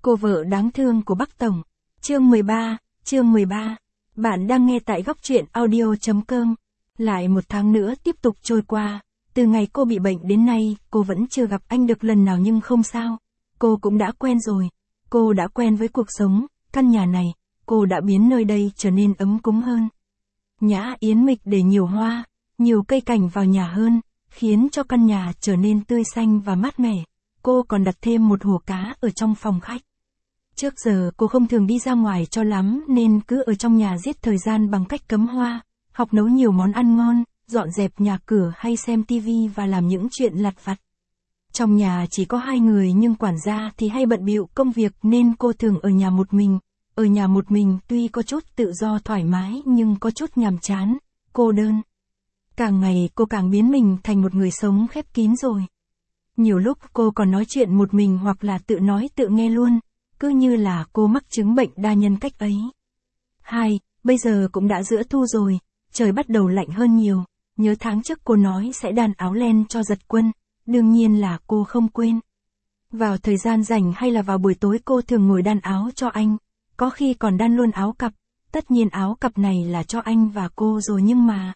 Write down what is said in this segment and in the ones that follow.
Cô vợ đáng thương của Bắc Tổng. Chương 13. Bạn đang nghe tại góc truyện audio.com. Lại một tháng nữa tiếp tục trôi qua. Từ ngày cô bị bệnh đến nay, cô vẫn chưa gặp anh được lần nào nhưng không sao. Cô cũng đã quen rồi. Cô đã quen với cuộc sống, căn nhà này. Cô đã biến nơi đây trở nên ấm cúng hơn. Nhã Yến Mịch để nhiều hoa, nhiều cây cảnh vào nhà hơn, khiến cho căn nhà trở nên tươi xanh và mát mẻ. Cô còn đặt thêm một hồ cá ở trong phòng khách. Trước giờ cô không thường đi ra ngoài cho lắm nên cứ ở trong nhà giết thời gian bằng cách cắm hoa, học nấu nhiều món ăn ngon, dọn dẹp nhà cửa hay xem tivi và làm những chuyện lặt vặt. Trong nhà chỉ có 2 người nhưng quản gia thì hay bận bịu công việc nên cô thường ở nhà một mình. Ở nhà một mình tuy có chút tự do thoải mái nhưng có chút nhàm chán, cô đơn. Càng ngày cô càng biến mình thành một người sống khép kín rồi. Nhiều lúc cô còn nói chuyện một mình hoặc là tự nói tự nghe luôn, cứ như là cô mắc chứng bệnh đa nhân cách ấy. Bây giờ cũng đã giữa thu rồi, trời bắt đầu lạnh hơn nhiều, nhớ tháng trước cô nói sẽ đan áo len cho Giật Quân, đương nhiên là cô không quên. Vào thời gian rảnh hay là vào buổi tối cô thường ngồi đan áo cho anh, có khi còn đan luôn áo cặp, tất nhiên áo cặp này là cho anh và cô rồi nhưng mà...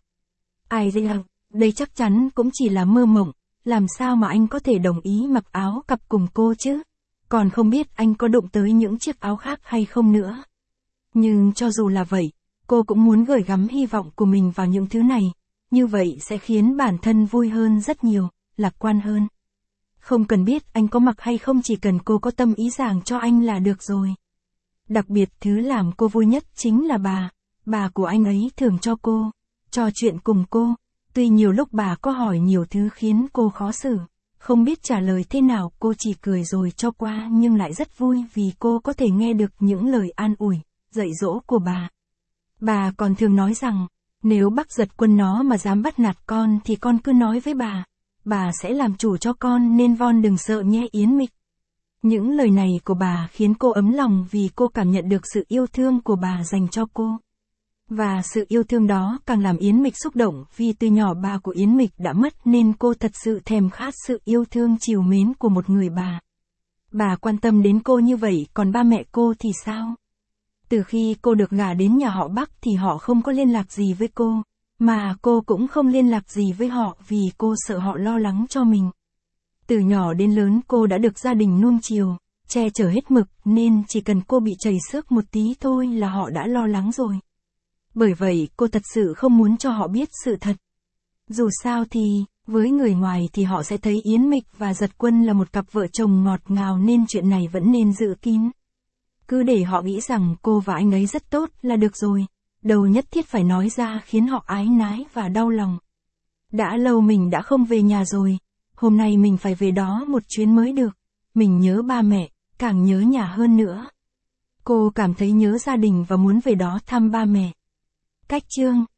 đây chắc chắn cũng chỉ là mơ mộng, làm sao mà anh có thể đồng ý mặc áo cặp cùng cô chứ? Còn không biết anh có đụng tới những chiếc áo khác hay không nữa. Nhưng cho dù là vậy, cô cũng muốn gửi gắm hy vọng của mình vào những thứ này, như vậy sẽ khiến bản thân vui hơn rất nhiều, lạc quan hơn. Không cần biết anh có mặc hay không, chỉ cần cô có tâm ý giảng cho anh là được rồi. Đặc biệt thứ làm cô vui nhất chính là bà của anh ấy thường cho cô, trò chuyện cùng cô, tuy nhiều lúc bà có hỏi nhiều thứ khiến cô khó xử, không biết trả lời thế nào, cô chỉ cười rồi cho qua nhưng lại rất vui vì cô có thể nghe được những lời an ủi, dạy dỗ của bà. Bà còn thường nói rằng, nếu bác Giật Quân nó mà dám bắt nạt con thì con cứ nói với bà sẽ làm chủ cho con nên Von đừng sợ nhé Yến Mịch. Những lời này của bà khiến cô ấm lòng vì cô cảm nhận được sự yêu thương của bà dành cho cô. Và sự yêu thương đó càng làm Yến Mịch xúc động vì từ nhỏ bà của Yến Mịch đã mất nên cô thật sự thèm khát sự yêu thương trìu mến của một người bà. Bà quan tâm đến cô như vậy, còn ba mẹ cô thì sao? Từ khi cô được gả đến nhà họ Bắc thì họ không có liên lạc gì với cô, mà cô cũng không liên lạc gì với họ vì cô sợ họ lo lắng cho mình. Từ nhỏ đến lớn cô đã được gia đình nuông chiều, che chở hết mực nên chỉ cần cô bị chảy xước một tí thôi là họ đã lo lắng rồi. Bởi vậy cô thật sự không muốn cho họ biết sự thật. Dù sao thì, với người ngoài thì họ sẽ thấy Yến Mịch và Giật Quân là một cặp vợ chồng ngọt ngào nên chuyện này vẫn nên giữ kín. Cứ để họ nghĩ rằng cô và anh ấy rất tốt là được rồi, đâu nhất thiết phải nói ra khiến họ ái nái và đau lòng. Đã lâu mình đã không về nhà rồi, hôm nay mình phải về đó một chuyến mới được, mình nhớ ba mẹ, càng nhớ nhà hơn nữa. Cô cảm thấy nhớ gia đình và muốn về đó thăm ba mẹ. Cách chương